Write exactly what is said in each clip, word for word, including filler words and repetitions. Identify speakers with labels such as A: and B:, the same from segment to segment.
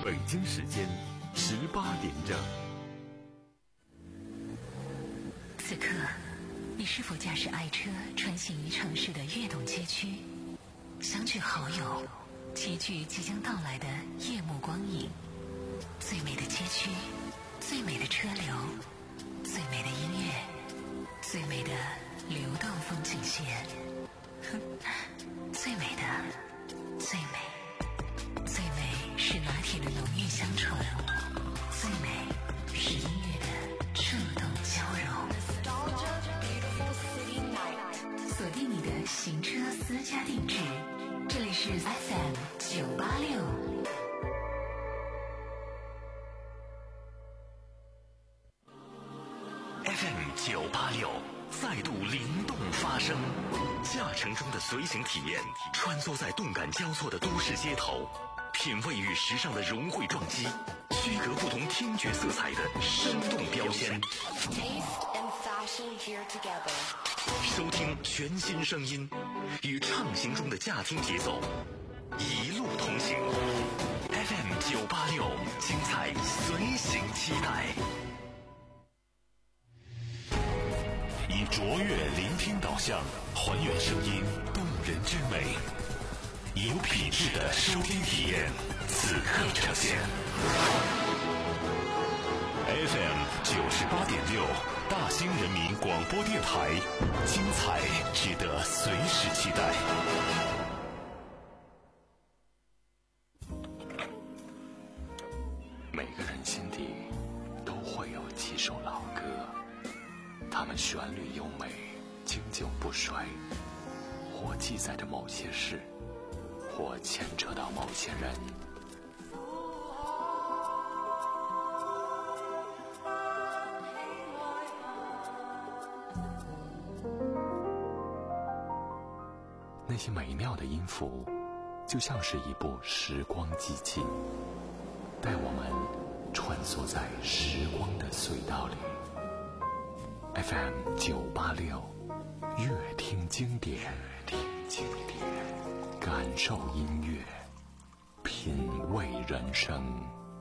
A: 北京时间十八点整。
B: 此刻，你是否驾驶爱车穿行于城市的跃动街区，相聚好友，齐聚即将到来的夜幕光影？最美的街区，最美的车流，最美的音乐，最美的流动风景线，最美的，最美，最美是拿铁的浓郁香醇，最美是音乐的触动交融。锁定你的行车私家定制，这里是 F M 九八六。
C: F M 九八六再度灵动发声，驾乘中的随行体验，穿梭在动感交错的都市街头，品味与时尚的融汇撞击，区隔不同听觉色彩的生动标签。收听全新声音，与畅行中的驾听节奏，一路同行。F M 九八六，精彩随行期待。以卓越聆听导向，还原声音动人之美，以有品质的收听体验，此刻呈现。F M 九十八点六，大兴人民广播电台，精彩值得随时期待。每个人心底都会有几首老歌，它们旋律优美，经久不衰，或记载着某些事，或牵扯到某些人。那些美妙的音符，就像是一部时光机器，带我们穿梭在时光的隧道里。F M 九八六，乐听经典，乐听经典，感受音乐，品味人生。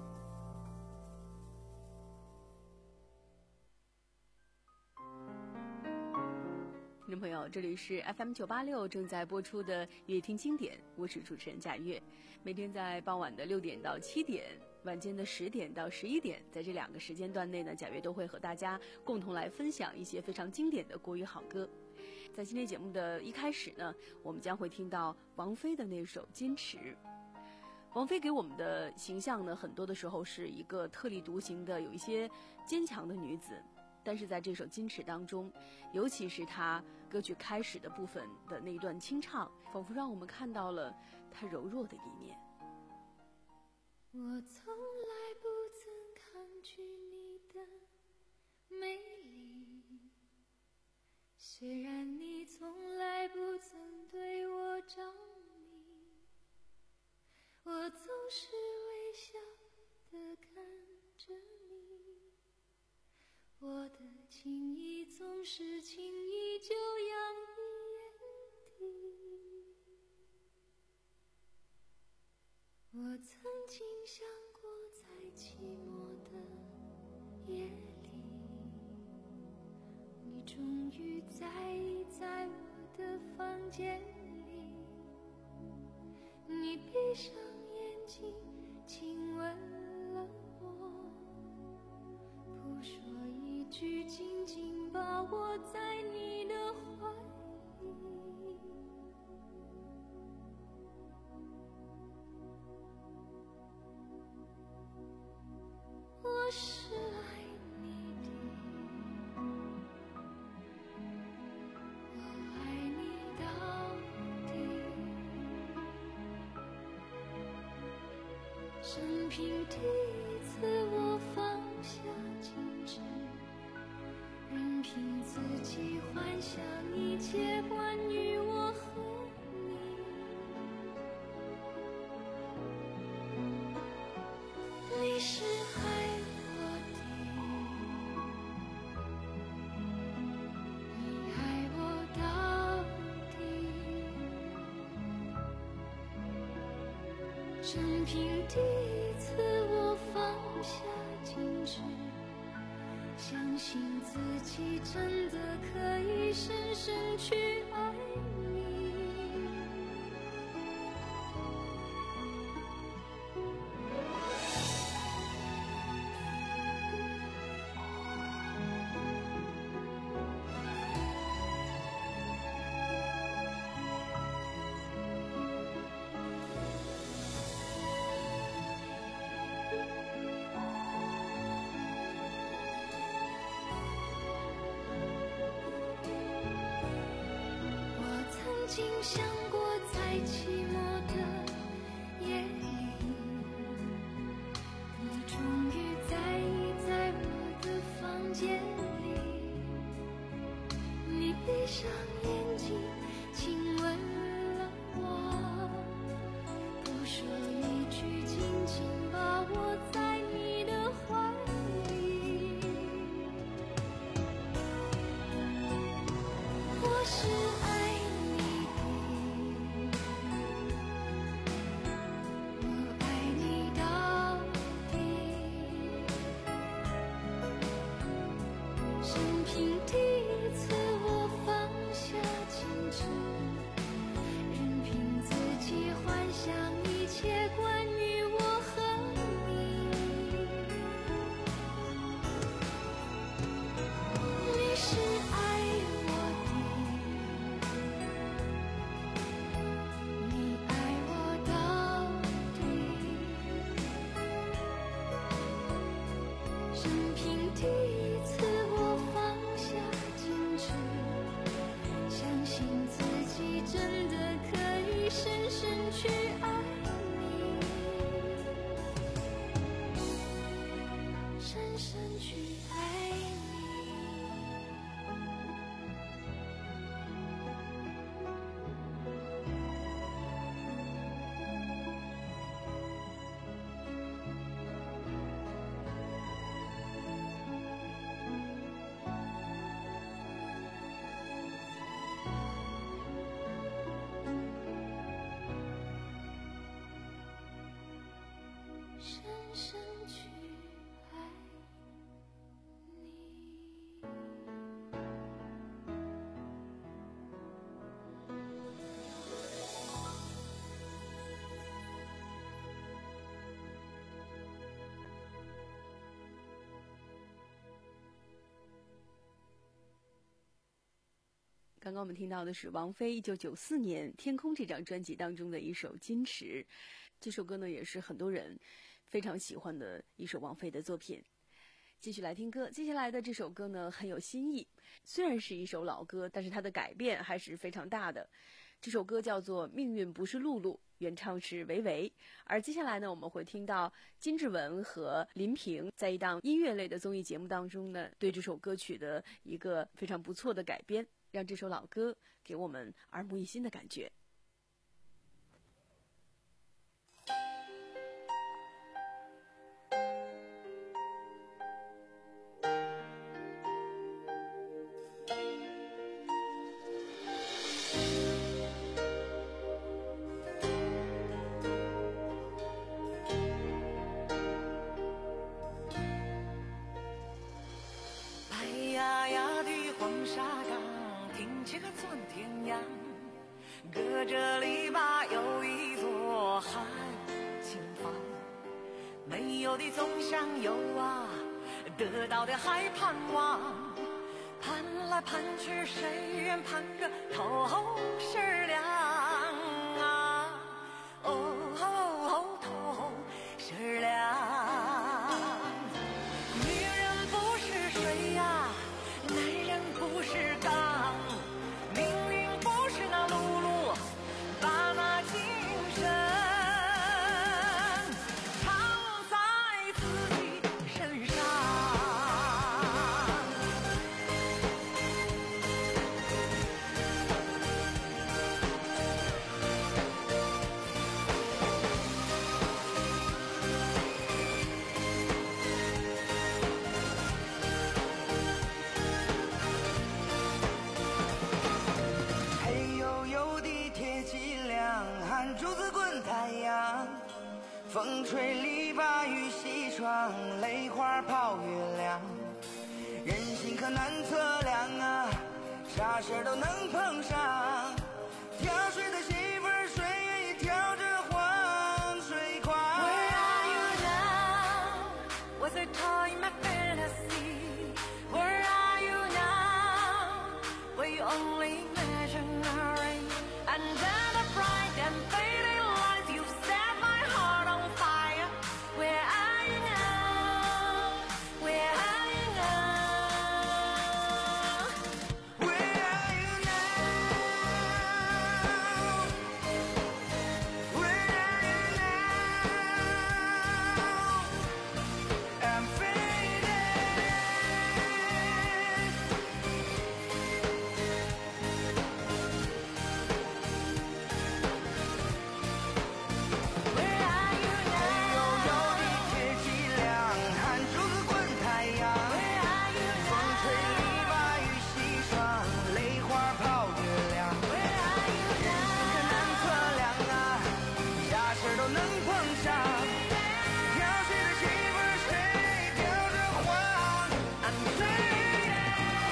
D: 听众朋友，这里是 F M 九八六正在播出的乐听经典，我是主持人贾月。每天在傍晚的六点到七点，晚间的十点到十一点，在这两个时间段内呢，贾月都会和大家共同来分享一些非常经典的国语好歌。在今天节目的一开始呢，我们将会听到王菲的那首《坚持》。王菲给我们的形象呢，很多的时候是一个特立独行的、有一些坚强的女子。但是在这首《矜持》当中，尤其是她歌曲开始的部分的那一段清唱，仿佛让我们看到了她柔弱的一面。
E: 我从来不曾抗拒你的美丽，虽然你从来不曾对我着迷，我总是微笑地看着你，我的情意总是轻易就洋溢眼底。我曾经想过，在寂寞的夜里，你终于在意在我的房间里，你闭上眼睛亲吻了我，不说一句，紧紧把我在你的怀里。我是爱你的，我爱你到底，生平第一次我放下矜持，任凭自己幻想一切关于我和你。你是爱我的，你爱我到底，生平第一次真的可以深深去爱你。曾经想过，在寂寞的夜里，你终于在意在我的房间里。你闭上眼睛，亲吻了我，不说一句，紧紧把我在你的怀里。我是爱深深去爱你。
D: 刚刚我们听到的是王菲一九九四年《天空》这张专辑当中的一首《矜持》，这首歌呢也是很多人非常喜欢的一首王菲的作品。继续来听歌，接下来的这首歌呢很有新意，虽然是一首老歌，但是它的改变还是非常大的。这首歌叫做《命运不是露露》，原唱是维维。而接下来呢，我们会听到金志文和林平在一档音乐类的综艺节目当中呢，对这首歌曲的一个非常不错的改编，让这首老歌给我们耳目一新的感觉。
F: 隔着篱笆有一座海景房，没有的总想有啊，得到的还盼望，盼来盼去谁愿盼个透视亮啊，哦哦透视亮。女人不是水呀，男人不是钢，命运不是那露露把那精神藏在自己身上。黑黝黝的铁脊梁，汗珠子滚太阳，风吹篱笆雨西窗，泪花泡月亮。
G: 人心可难测量啊，啥事都能碰上。挑水的媳妇儿，谁愿意挑着黄水狂
F: Where are you now? Was it all in my fantasy? Where are you now? Were you only imaginary? Under the bright and fading lights, you set my heart on fire. Where are you now? Where are you now?
G: Where are you now? Where are you now? I'm faded.
F: Where are you
G: 哎呦呦的
F: now?
G: 天气凉，汗珠子滚太阳。
F: Where are you
G: 风吹篱笆雨洗霜，泪花泡月亮。
F: Where are you
G: 人心可难测量啊，啥事都能碰上。挑水的媳妇儿，谁挑着黄？
F: I'm
G: 谁黄？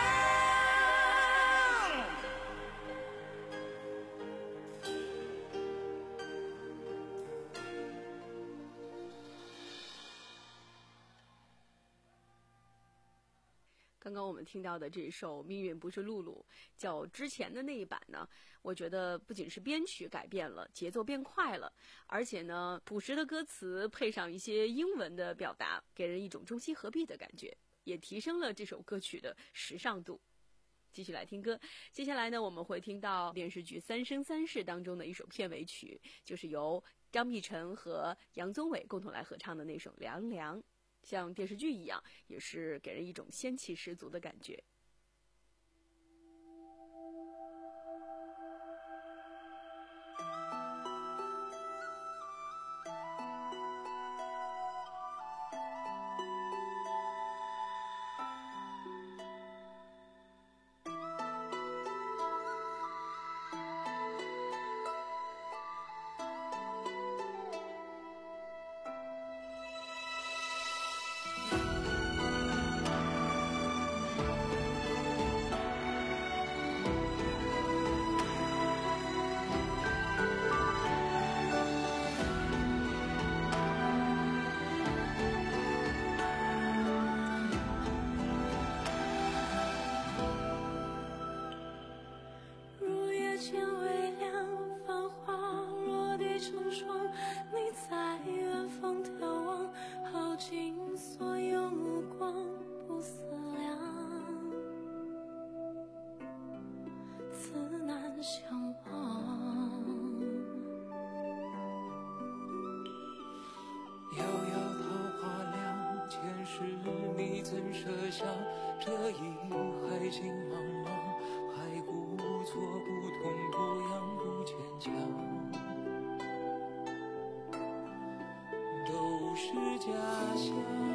D: 刚刚我们听到的这首《命运不是露露》，较之前的那一版呢，我觉得不仅是编曲改变了，节奏变快了，而且呢，朴实的歌词配上一些英文的表达，给人一种中西合璧的感觉，也提升了这首歌曲的时尚度。继续来听歌，接下来呢，我们会听到电视剧《三生三世》当中的一首片尾曲，就是由张碧晨和杨宗纬共同来合唱的那首《凉凉》。像电视剧一样，也是给人一种仙气十足的感觉。
E: 入夜间微亮，繁华落地成霜。你在远方眺望，耗尽所有目光，不思量，自难相忘。
H: 遥遥桃花凉，前世你怎设想？这一海情茫茫，还故作不痛不痒不坚强，都是假象。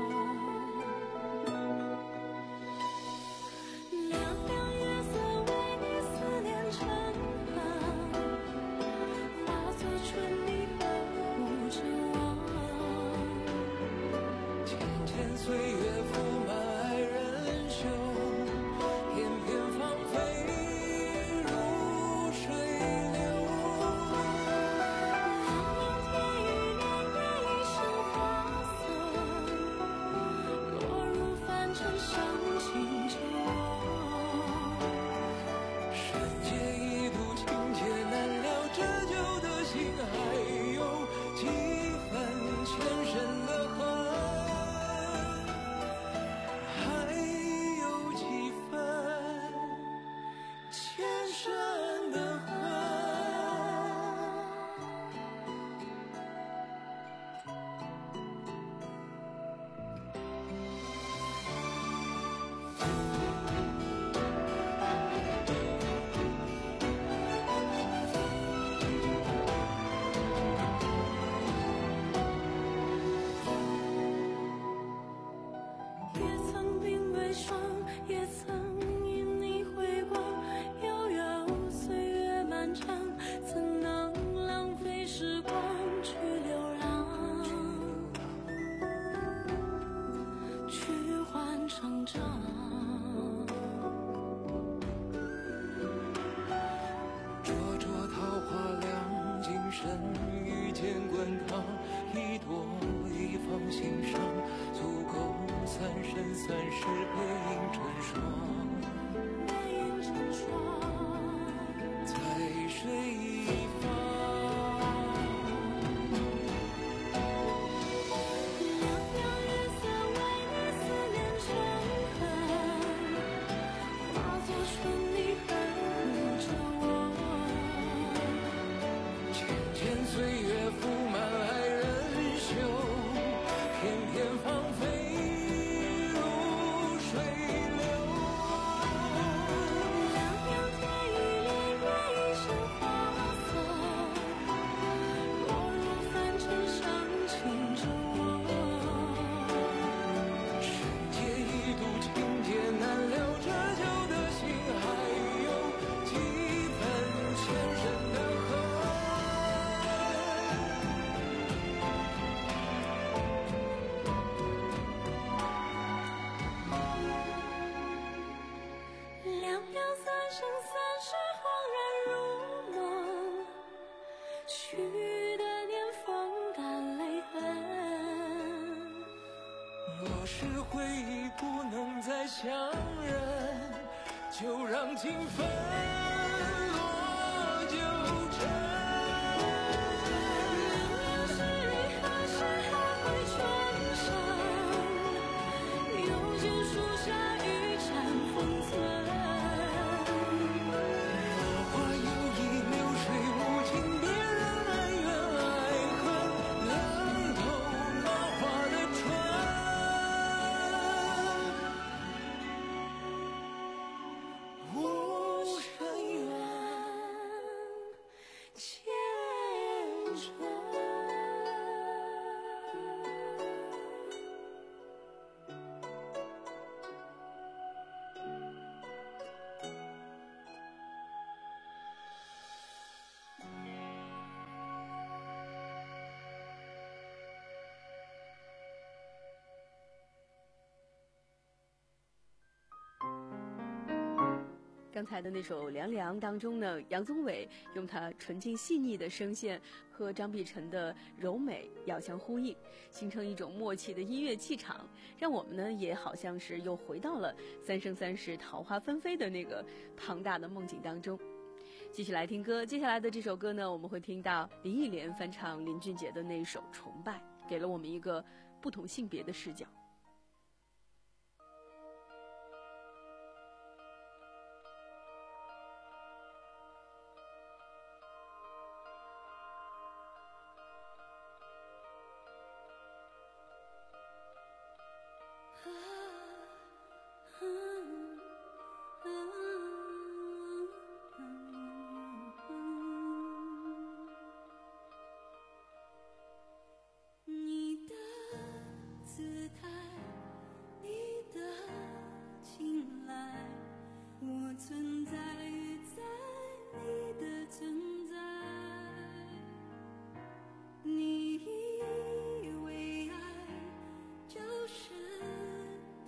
E: 凉凉月色为你思念成行，化作春泥呵护着我。
H: 浅浅岁月覆满爱人袖，片片芳菲如水流。
E: 凉凉天与年月一生花色， 情长。
H: 灼灼桃花凉，今生遇见滚烫，一朵一放心上，足够三生三世背影成双。
E: 背影成双，
H: 在水一方，
E: 凉凉月色为你思念成河，化作春泥呵护着我。
H: 渐渐岁月覆满爱人袖，片片芳菲如水流。
E: 凉凉天一帘月一生花色，落入凡尘伤情着我。
H: 世界一度情劫难料，这旧的心还有几分前生的恨。
E: 凉凉三生三世恍然如梦，去的年风干泪痕。
H: 若是回忆不能再相认，就让情分落九尘。
E: 凉是你何时还会春上？有酒树下一盏封存。
H: 落花有意流水无情，别让恩怨爱恨冷透那花的春。无声远，
E: 千春。
D: 刚才的那首《凉凉》当中呢，杨宗纬用他纯净细腻的声线和张碧晨的柔美遥相呼应，形成一种默契的音乐气场，让我们呢也好像是又回到了三生三世桃花纷飞的那个庞大的梦境当中。继续来听歌，接下来的这首歌呢，我们会听到林忆莲翻唱林俊杰的那首《崇拜》，给了我们一个不同性别的视角。
E: 你的姿态，你的青睐，我存在于在你的存在。你以为爱就是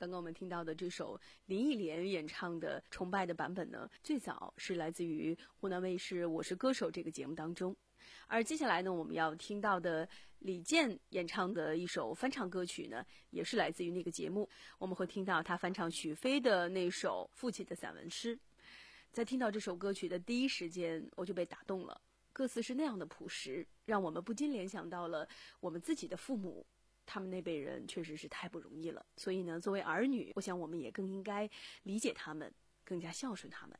D: 刚刚我们听到的这首林忆莲演唱的《崇拜》的版本呢，最早是来自于湖南卫视《我是歌手》这个节目当中。而接下来呢，我们要听到的李健演唱的一首翻唱歌曲呢，也是来自于那个节目。我们会听到他翻唱许飞的那首《父亲的散文诗》。在听到这首歌曲的第一时间，我就被打动了。歌词是那样的朴实，让我们不禁联想到了我们自己的父母，他们那辈人确实是太不容易了。所以呢，作为儿女，我想我们也更应该理解他们，更加孝顺他们。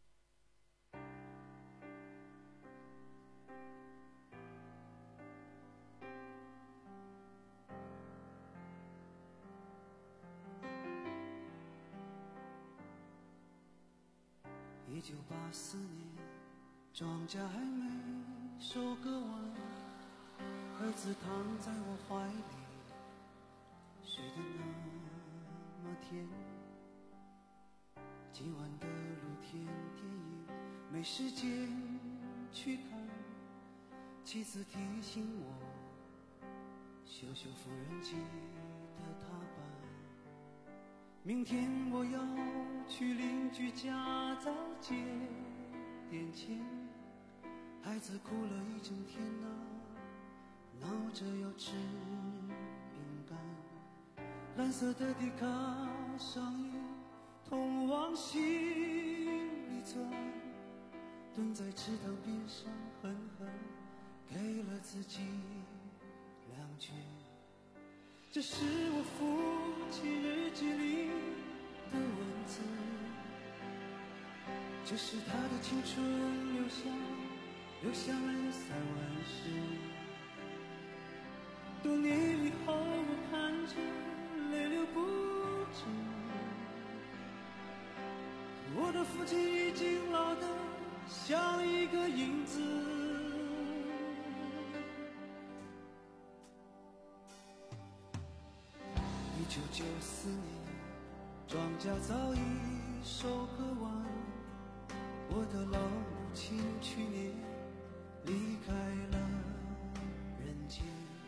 I: 一九八四年，庄稼还没收割完，儿子躺在我怀里，睡得那么甜。今晚的露天电影没时间去看，妻子提醒我修修缝纫机的踏板。明天我要去邻居家早接点钱，孩子哭了一整天啊，闹着要吃饼干。蓝色的迪卡上衣通往心里钻，蹲在池塘边上狠狠给了自己两拳。这是我父亲日记里的文字，这是他的青春留下留下来的散文诗。多年以后我看着泪流不止，我的父亲已经老得像一个影子。一九九四年，庄稼早已收割完，我的老母亲去年离开了人间。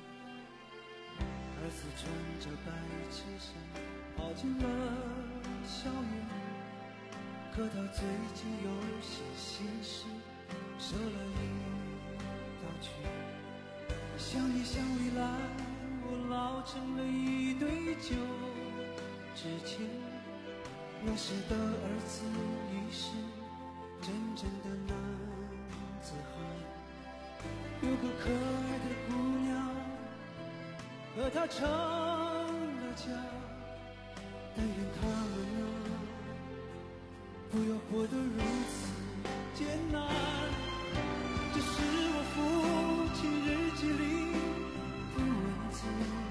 I: 儿子穿着白衬衫跑进了校园，可他最近有些心事，瘦了一大圈。想一想未来，我老成了一堆旧纸钱。那时的儿子已是真正的男子汉，有个可爱的姑娘和他成了家。但愿他们啊，不要活得如此艰难。这是我父亲日记里的文字，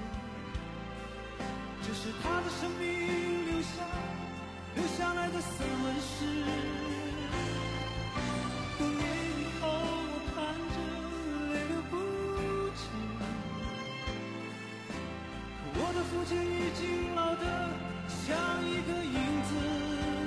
I: 这是他的生命留下留下来的散文诗。多年以后我看着泪流不止，可我的父亲已经老得像一个影子。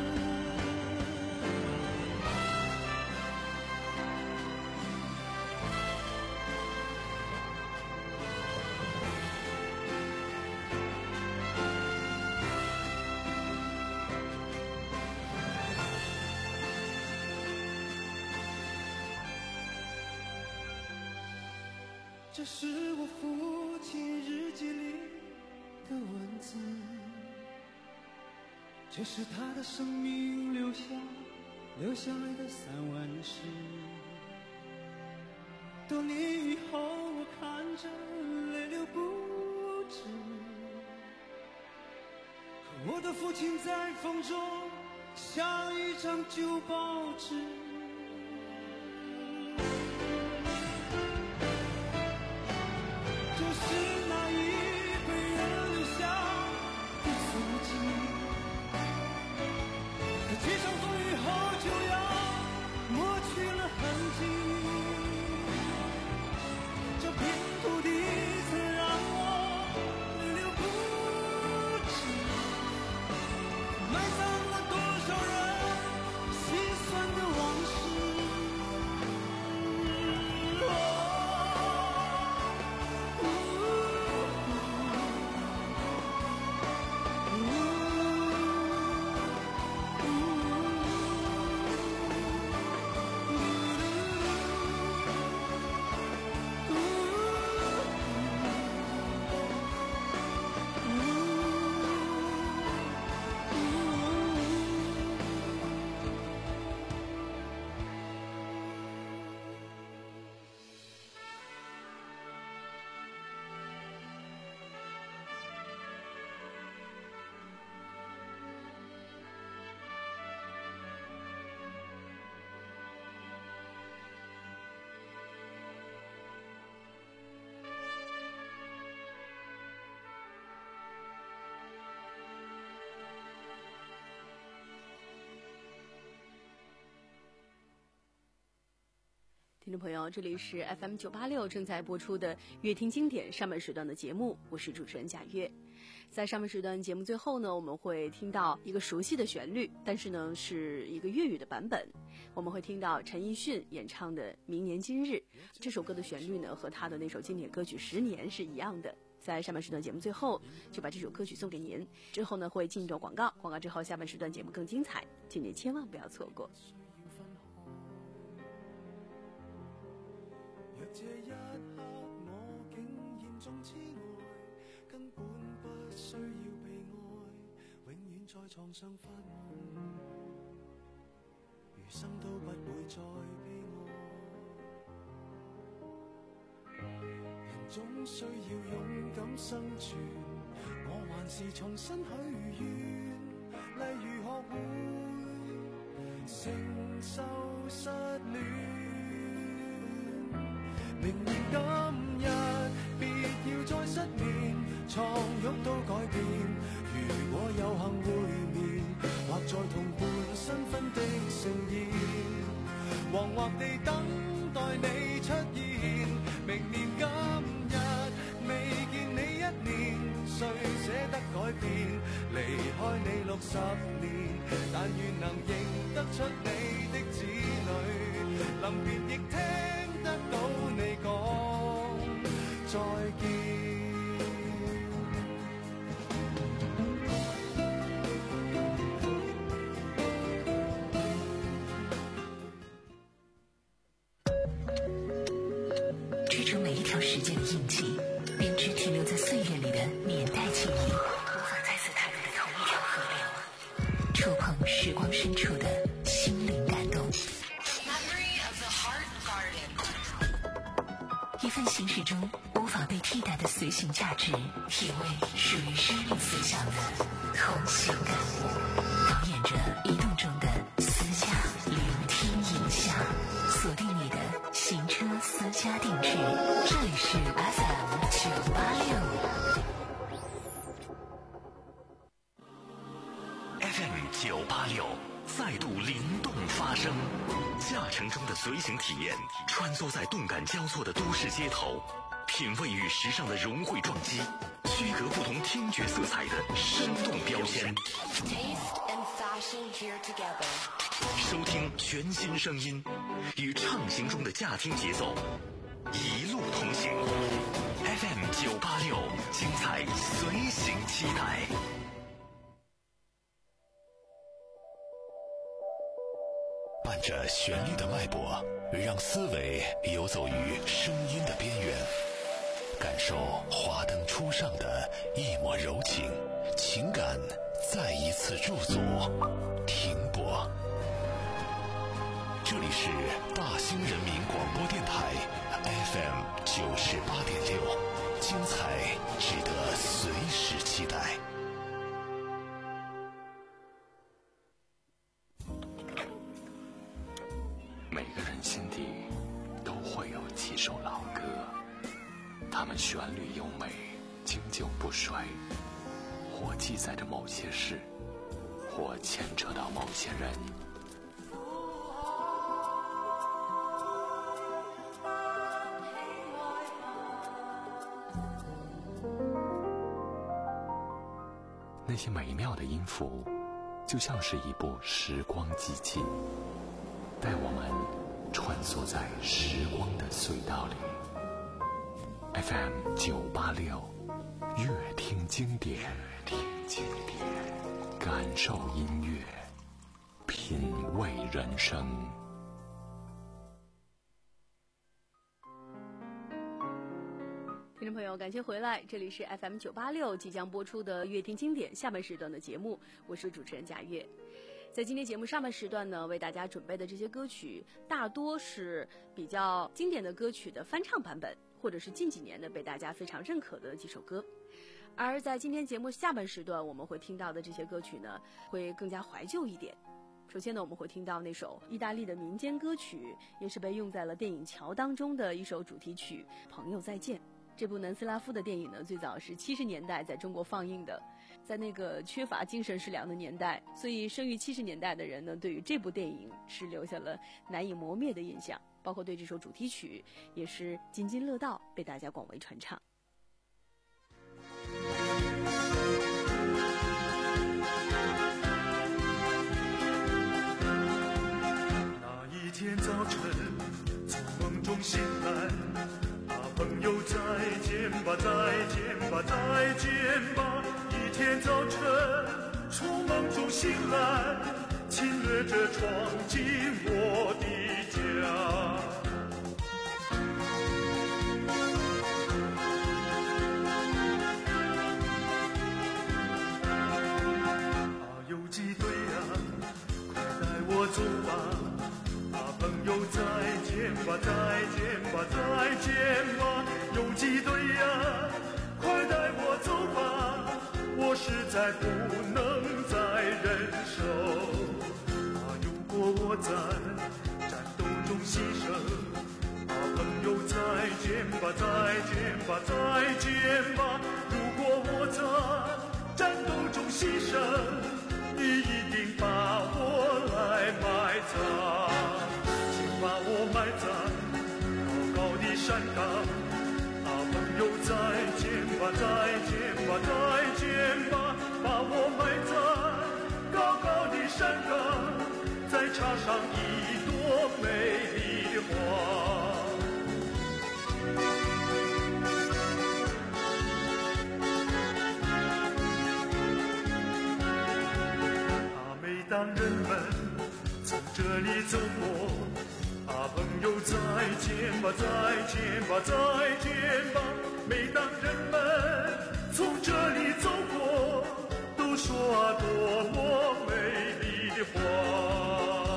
I: 这是我父亲日记里的文字，这是他的生命留下留下来的散文诗。多年以后我看着泪流不止，可我的父亲在风中像一张旧报纸。埋葬了多少人心酸的往事。
D: 听众朋友，这里是 F M 九八六正在播出的乐听经典上半时段的节目，我是主持人贾月。在上半时段节目最后呢，我们会听到一个熟悉的旋律，但是呢是一个粤语的版本。我们会听到陈奕迅演唱的《明年今日》，这首歌的旋律呢和他的那首经典歌曲《十年》是一样的。在上半时段节目最后就把这首歌曲送给您，之後呢會進入廣告，廣告之後下半時段節目更精彩，請你千萬不要錯過。
I: 若這一刻我竟嚴重痴呆，根本不需要被愛，永遠在床上發夢，餘生都不會再悲哀。人總需要勇敢生存，我還是重新許願，例如學會承受失戀。明年今日別要再失眠，床褥都改變。如果有幸會面，或在同伴新婚的盛宴，惶惑地等待你出現。明年今日未見你一年，誰捨得改變？離開你六十年，但願能認得出你的子女，臨別亦聽得到你講再見。
B: 追逐每一條時間的印記，編織停留在歲月裡的年代記憶，無法再次踏入的同一條河流，觸碰時光深處的心靈感動。一份行駛中無法被替代的隨行價值，體味屬於生命思想的同行感悟，導演着移動中的私家聆聽影像，鎖定你的行車私家定制，這裡是 F M 九八六
C: F M 九八六再度靈動發聲，駕乘中的隨行體驗，穿梭在動感交錯的都市街頭，品味與時尚的融匯撞擊，區隔不同聽覺色彩的生動標籤。收聽全新聲音，與暢行中的駕聽節奏，一路同行。F M 九八六，精彩隨行期待。伴着旋律的脈搏，讓思維游走於聲音的邊緣，感受華燈初上的一抹柔情，情感再一次駐足停泊。這裡是大興人民廣播電台 F M 九十八點六，精彩值得隨時期待。每個人心底都會有幾首老歌，它們旋律優美，經久不衰，或記載着某些事，或牽扯到某些人。那些美妙的音符，就像是一部時光機器，帶我們穿梭在時光的隧道裡。F M 九八六，樂聽經典，樂聽經典，感受音樂，品味人生。
D: 听众朋友，感谢回来，这里是 F M 九八六即将播出的乐听经典下半时段的节目，我是主持人贾月。在今天节目上半时段呢，为大家准备的这些歌曲大多是比较经典的歌曲的翻唱版本，或者是近几年的被大家非常认可的几首歌。而在今天节目下半时段我们会听到的这些歌曲呢，会更加怀旧一点。首先呢，我们会听到那首意大利的民间歌曲，也是被用在了电影《桥》当中的一首主题曲《朋友再见》。这部南斯拉夫的电影呢，最早是七十年代在中国放映的。在那个缺乏精神食粮的年代，所以生于七十年代的人呢，对于这部电影是留下了难以磨灭的印象。 包括对这首主题曲也是津津乐道，被大家广为传唱。
J: 那一天早晨从梦中醒来，啊朋友再见吧再见吧再见吧，一天早晨从梦中醒来，侵略者闯进我的家。啊游击队啊快带我走吧，啊朋友再见吧再见吧再见吧，游击队啊快带我走吧，我实在不能再忍受。啊如果我在战斗中牺牲，啊朋友再见吧再见吧再见吧，如果我在战斗中牺牲，你一定把我来埋葬，请把我埋在高高的山岗。啊朋友再见吧再见吧再见吧，把我埋在高高的山岗，再插上一朵美丽的花。啊每当人们从这里走过，啊朋友再见吧再见吧再见吧，每当人们从这里走过，都说啊多么美丽的花。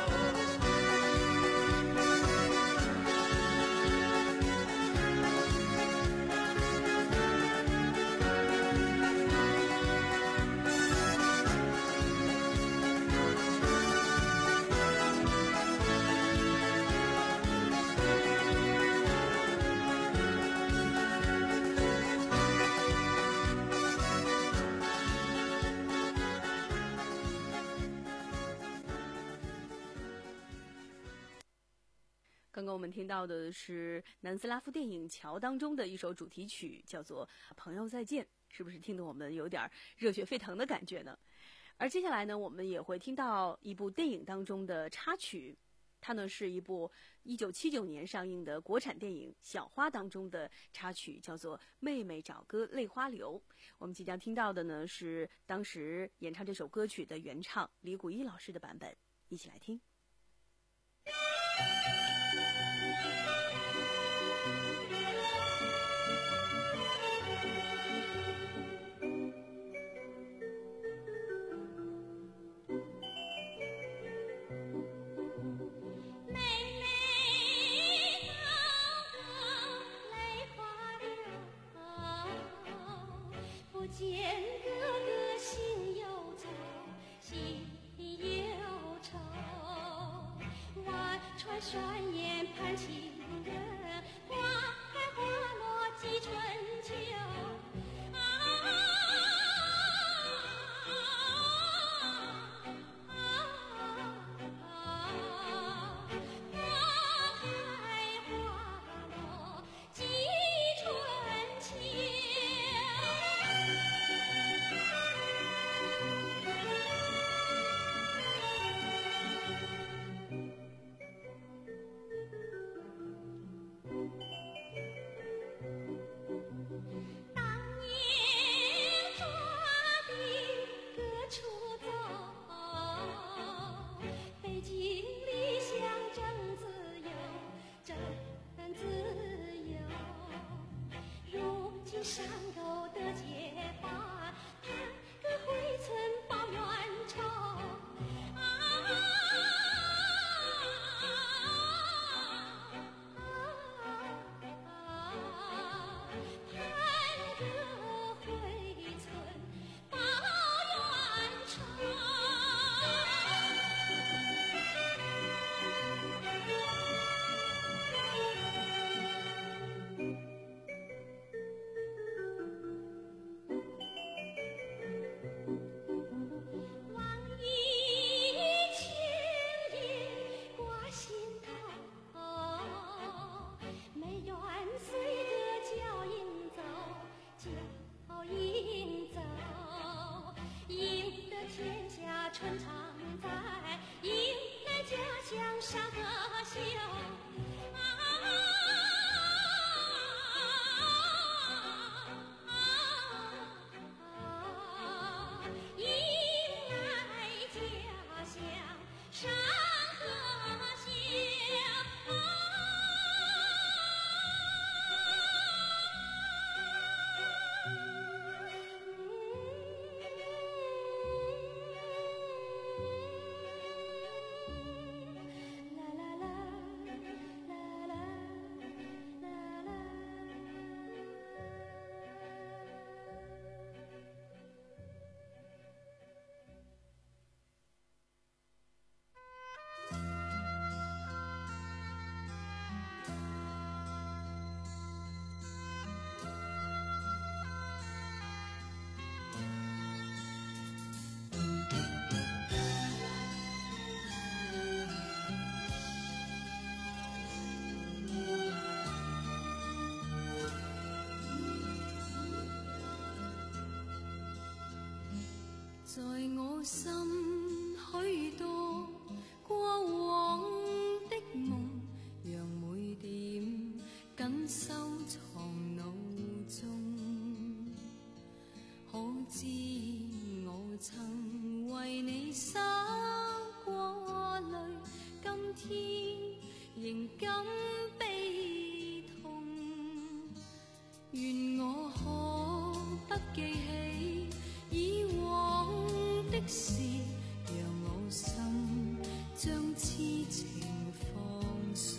D: 刚刚我们听到的是南斯拉夫电影《桥》当中的一首主题曲，叫做《朋友再见》，是不是听得我们有点热血沸腾的感觉呢？而接下来呢，我们也会听到一部电影当中的插曲，它呢是一部一九七九年上映的国产电影《小花》当中的插曲，叫做《妹妹找哥泪花流》。我们即将听到的呢是当时演唱这首歌曲的原唱李谷一老师的版本，一起来听。
E: 见哥哥心忧愁，心忧愁，万川山岩盼情人，花开花落几春秋。啊啊啊啊花开花落几春秋。 我迎走，迎得天下春常在，迎来家乡山河秀。啊迎来家乡山河秀。在我心許多過往的夢，讓每點緊收藏腦中。可知我曾為你灑過淚，今天仍感悲痛。願我可得記起以往的事，讓我心將痴情放鬆。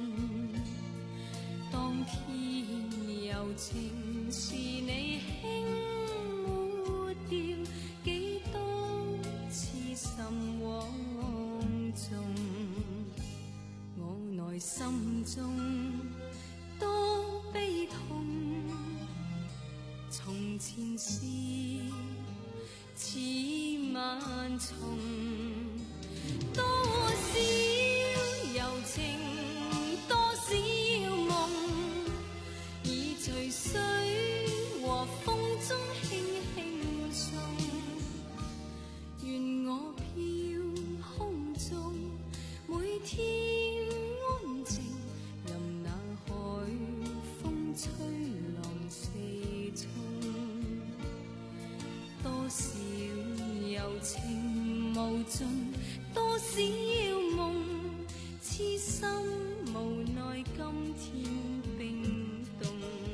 E: 當天柔情是你輕抹掉，幾多痴心枉縱，我內心中多悲痛。從前事似萬重，多少柔情，多少夢，已隨水和風中輕輕送。願我飄空中，每天安靜，任那海風吹浪四沖。多少柔情無盡，多少夢，痴心無奈今天冰凍。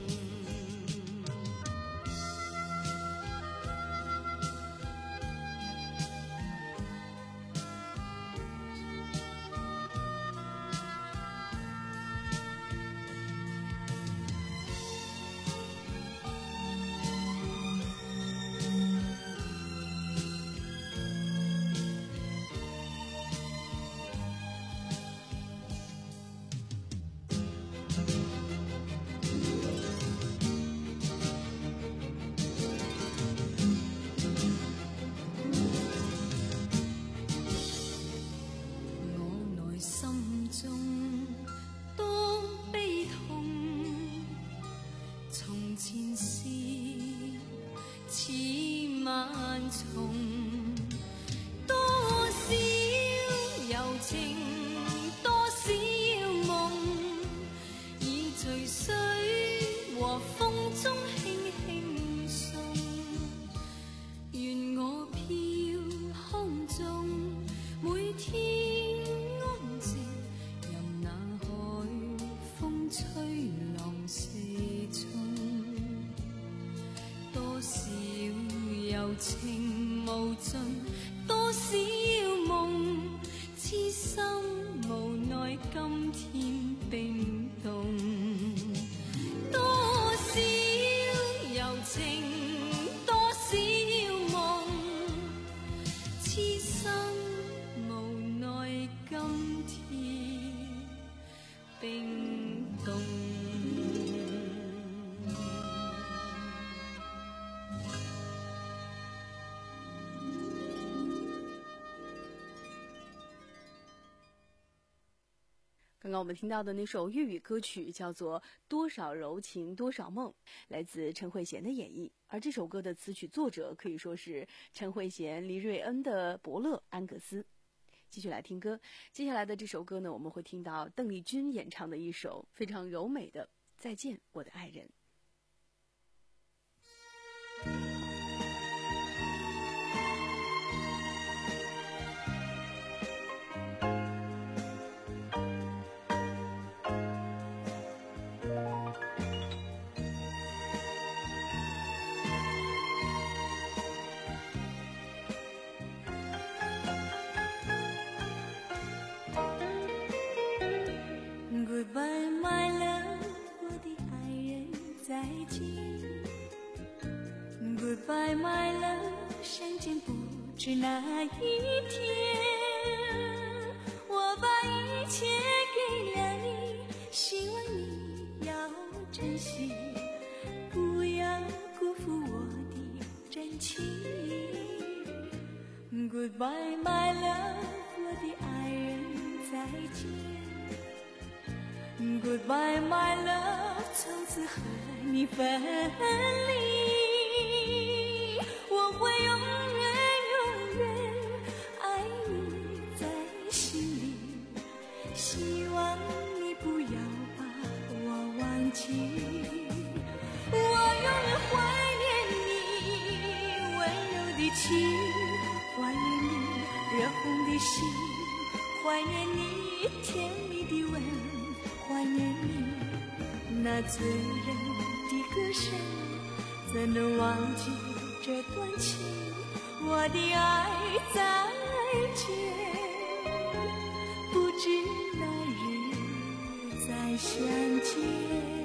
E: 重，多少柔情，多少夢，已隨水和風中輕輕送。願我飄空中，每天安靜，任那海風吹浪四沖。多少柔情無盡，多少夢，痴心無奈今天冰凍。多少柔情，多少夢，痴心無奈今天冰凍。
D: 刚刚我们听到的那首粤语歌曲叫做《多少柔情多少梦》，来自陈慧娴的演绎。 而这首歌的词曲作者可以说是陈慧娴、黎瑞恩的伯乐安格斯。继续来听歌，接下来的这首歌呢，我们会听到邓丽君演唱的一首非常柔美的《再见我的爱人》。
E: Goodbye, my love， 我的爱人，再见。Goodbye, my love， 相见不知哪一天。我把一切给了你，希望你要珍惜，不要辜负我的真情。Goodbye, my love， 我的爱人，再见。Goodbye, my love， 从此和你分离，我会永远永远爱你在心里，希望你不要把我忘记，我永远怀念你温柔的情，怀念你热红的心，怀念你甜蜜的吻，怀念你那醉人的歌声，怎能忘记这段情？我的爱再见，不知哪日再相见。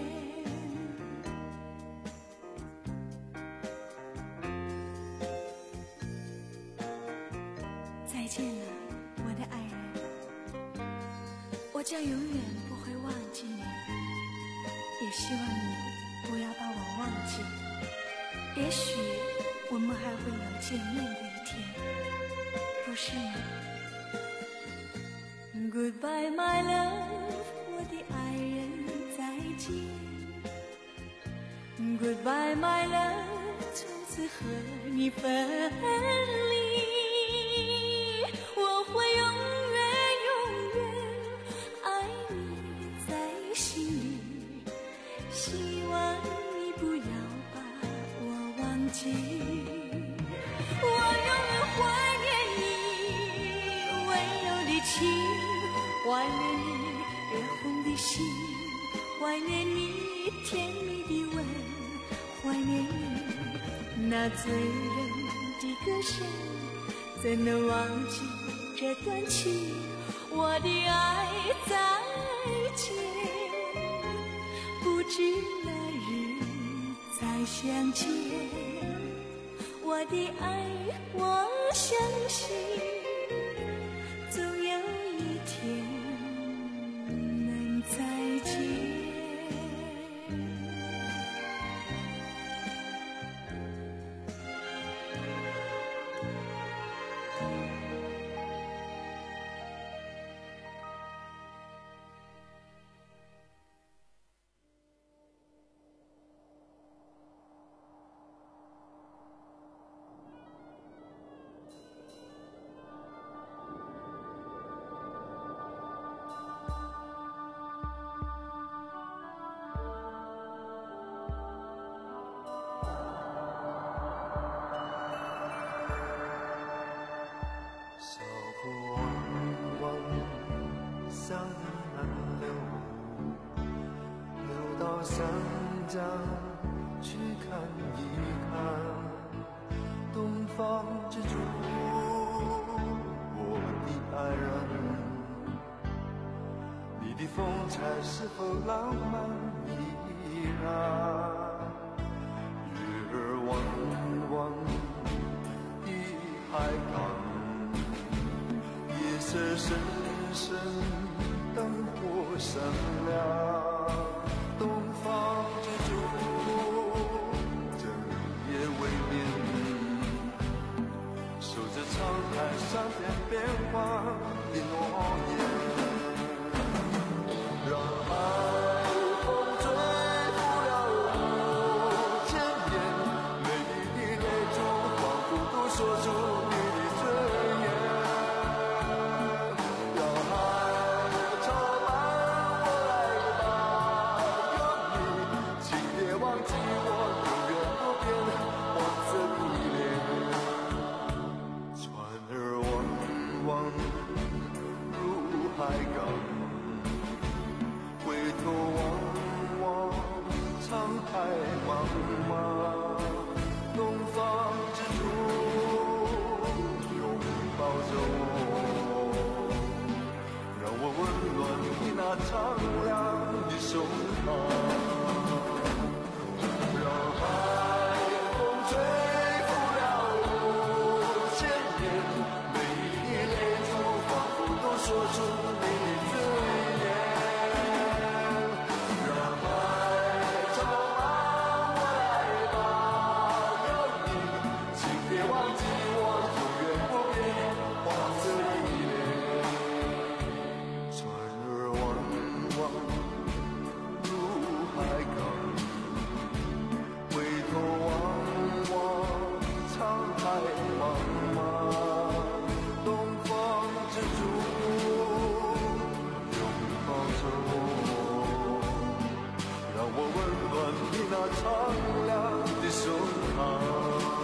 E: 再见了，我的爱人，我将永远不会忘记你，也希望你不要把我忘记。也许我们还会有见面的一天，不是吗？ Goodbye, my love， 我的爱人，再见。Goodbye, my love， 从此和你分离，我会永远永远爱你在心里，希望你不要把我忘记，我永远怀念你温柔的情，怀念你热红的心，怀念你甜蜜的吻，怀念你那醉人的歌声，怎能忘记这段情？我的爱再见，不知哪日再相见。我的爱，我相信总有一天能再见。
J: 三江去看一看，东方之珠，我的爱人，你的风采是否浪漫依然？月儿弯弯的海港，夜色深深，灯火闪亮。东方之珠，正夜未眠，守着沧海桑田变幻的诺言，让爱风吹拂了我千年，每
K: 说出你的尊严。让海潮伴我来吧，有你，请别忘记我，永远不变，黄色依恋。船儿汪汪入海港，回头望望沧海茫茫，东方之珠拥抱着我，让我温暖你那苍凉的手掌。让海风吹拂了五千年，每一滴泪珠仿佛都说出你的尊严。让海潮伴我来吧，有你，请别忘记我，永远不变，黄色依恋。船儿汪汪入海港，回头望望沧海茫茫，东方之珠拥抱着我，让我温暖你那苍凉的手掌。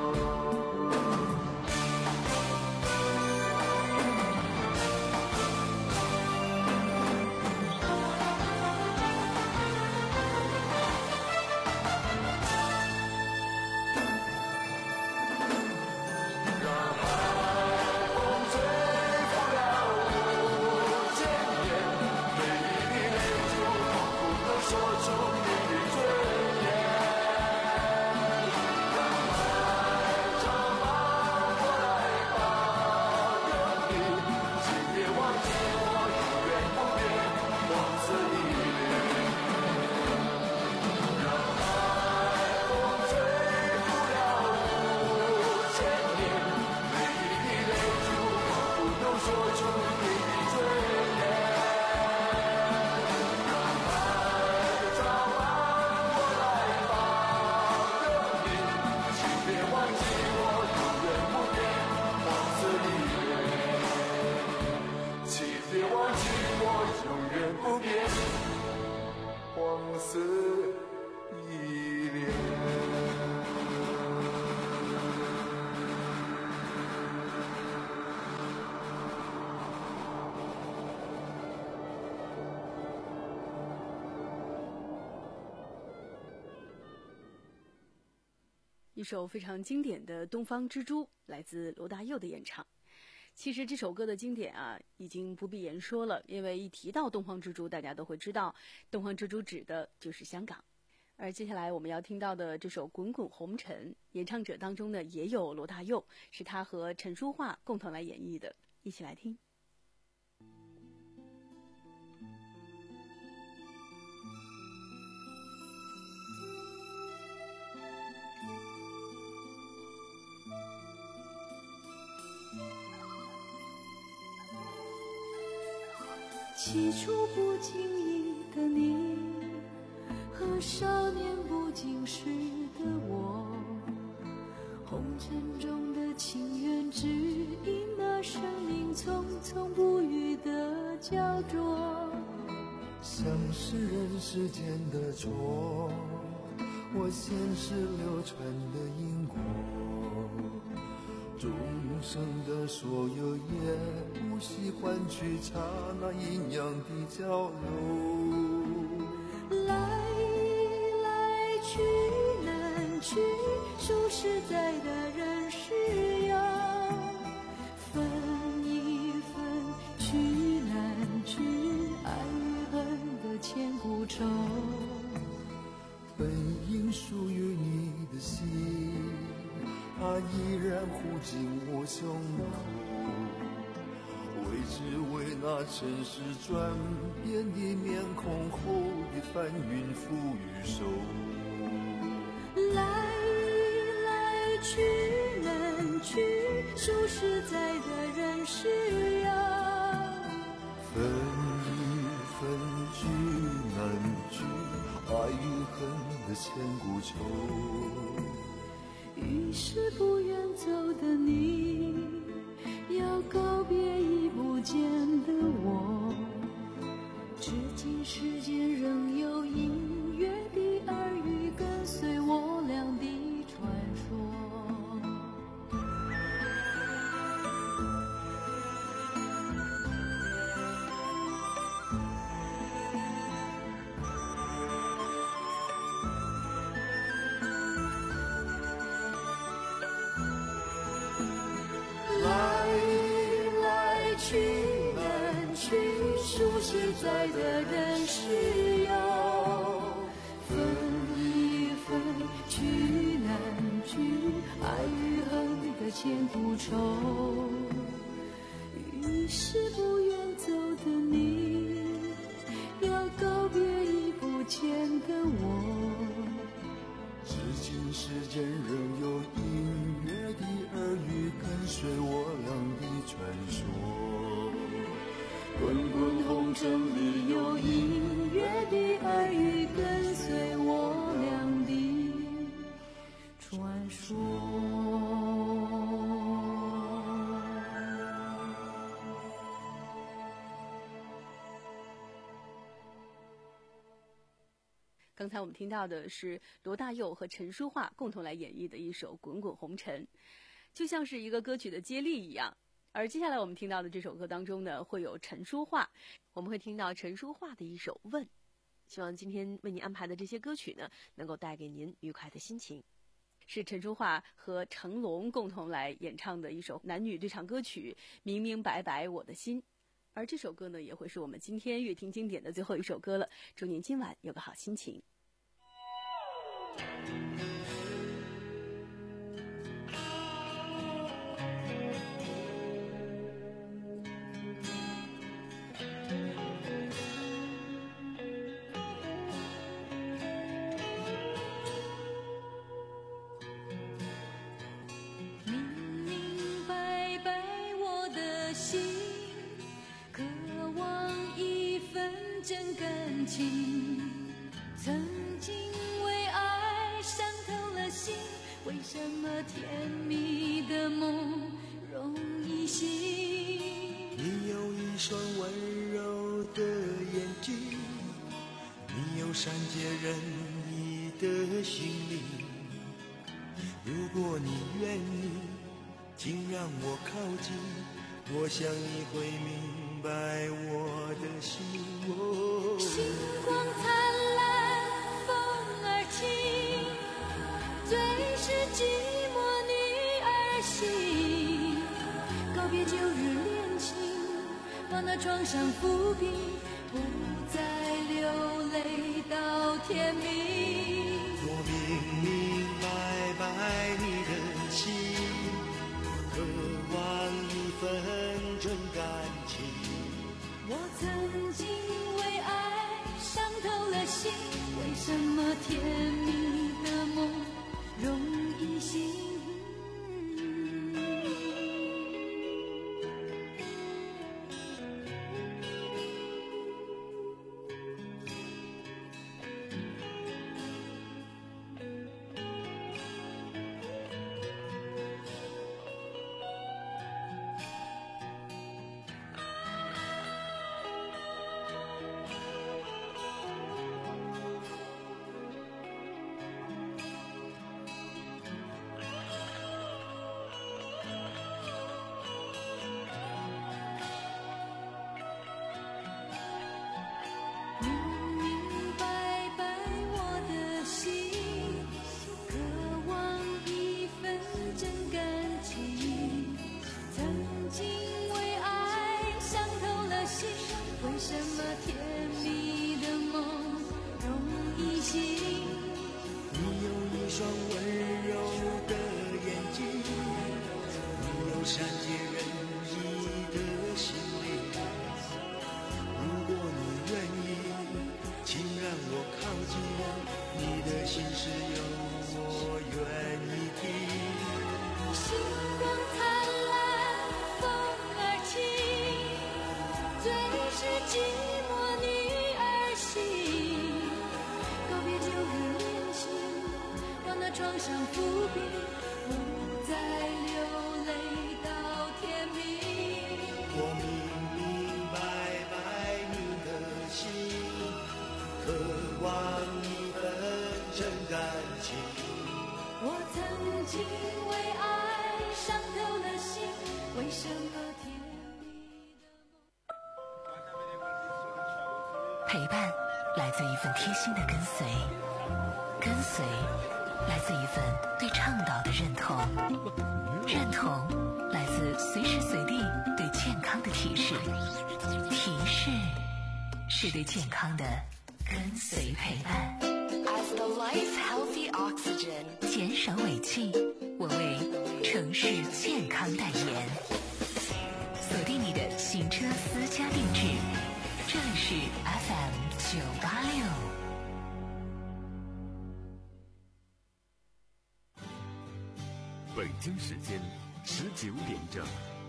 D: 一首非常经典的《东方之珠》，来自罗大佑的演唱。其实这首歌的经典啊，已经不必言说了，因为一提到东方之珠，大家都会知道，东方之珠指的就是香港。而接下来我们要听到的这首《滚滚红尘》，演唱者当中呢也有罗大佑，是他和陈淑桦共同来演绎的，一起来听。
E: 起初不经意的你，和少年不经事的我，红尘中的情缘，只因那生命匆匆不语的焦灼。
K: 像是人世间的错，我前世流传的因果，众生的所有也不惜换取刹那阴阳的交流。
E: 来来去难去，说实在的人是要分一分，去难去，爱与恨的千古愁。
K: 本应属于你的心，它依然护紧我胸口，为只为那尘世转变的面孔后的翻云覆雨手。
E: 来来去难去，说实在的人是要
K: 分一分，聚难聚，爱与恨的千古愁。
E: 于是不愿走的你，要告别已不见的我。至今世间仍有隐约的耳语，跟随我俩的传说。数十载的人世游，分一分去难聚，爱与恨的千古愁。于是不愿走的你，要告别已不见的我。
I: 至今世间仍有隐约的耳语，跟随我俩的传说。滚滚红尘里有隐约的耳语，跟随我俩的传说。
D: 刚才我们听到的是罗大佑和陈淑桦共同来演绎的一首《滚滚红尘》，就像是一个歌曲的接力一样。而接下来我们听到的这首歌当中呢，会有陈淑桦，我们会听到陈淑桦的一首《问》。希望今天为您安排的这些歌曲呢，能够带给您愉快的心情。是陈淑桦和成龙共同来演唱的一首男女对唱歌曲《明明白白我的心》。而这首歌呢，也会是我们今天乐听经典的最后一首歌了。祝您今晚有个好心情。
E: 曾经为爱伤透了心，为什么甜蜜的梦容易醒？
I: 你有一双温柔的眼睛，你有善解人意的心灵。如果你愿意，请让我靠近，我想你会明白我的心。哦，
E: 星光灿烂，风儿轻，最是寂寞女儿心。告别旧日恋情，把那创伤抚平，不再流泪到天明。
I: 我明明白白你的心，渴望一份真感情。
E: 我曾经为爱伤透了心，为什么甜蜜的梦容易醒？ 经为爱伤透了心，为什么甜蜜的梦？
B: 陪伴来自一份贴心的跟随，跟随来自一份对倡导的认同，认同来自随时随地对健康的提示，提示是对健康的跟随陪伴。
L: As the light's healthy oxygen，
B: 减少尾气，我为城市健康代言。锁定你的行车私家定制，这里是 F M 九八六。
A: 北京时间十九点整。